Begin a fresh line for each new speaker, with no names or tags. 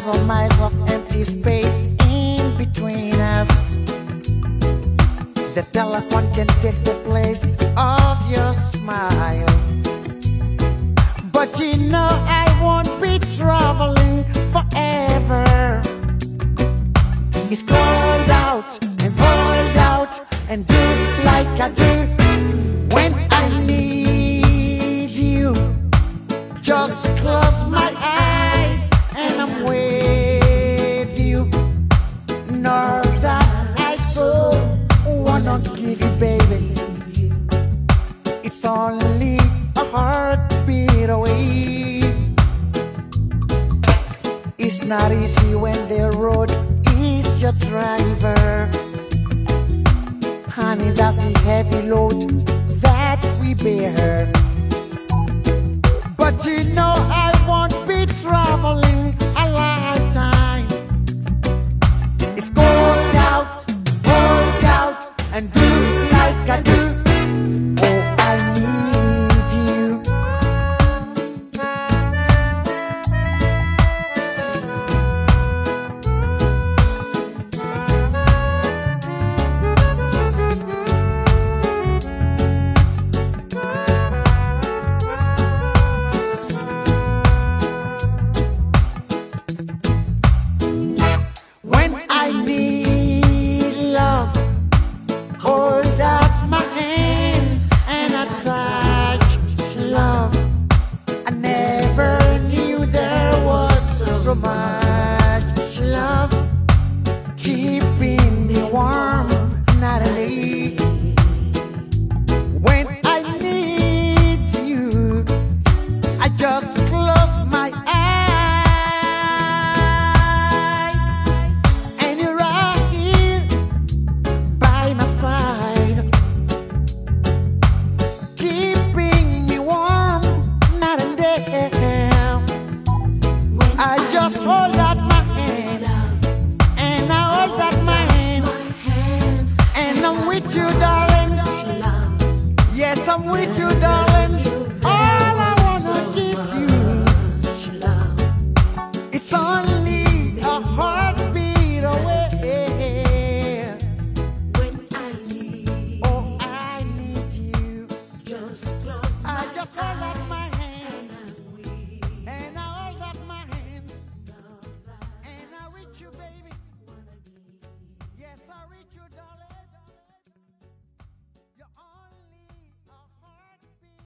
miles and miles of empty space in between us. The telephone can take the place of your smile. But you know I won't be traveling forever. It's cold out and cold out, and do like I do when I need you. Just close my eyes and I'm with you. Know that I so wanna give you, baby. It's only a heartbeat away. It's not easy when the road is your driver. Honey, that's the heavy load that we bear. But you know I won't be traveling a lifetime. It's cold out, and do like I do. Oh, I need you. When I need love, hold out my hands and I touch love. I never knew there was so much love keeping me warm night and day. When I need you, I just close my eyes, and you're right here by my side, keeping me warm night and day. I just hold out my hands, and I hold out my hands, and I'm with you, darling. Yes, I'm with you, darling.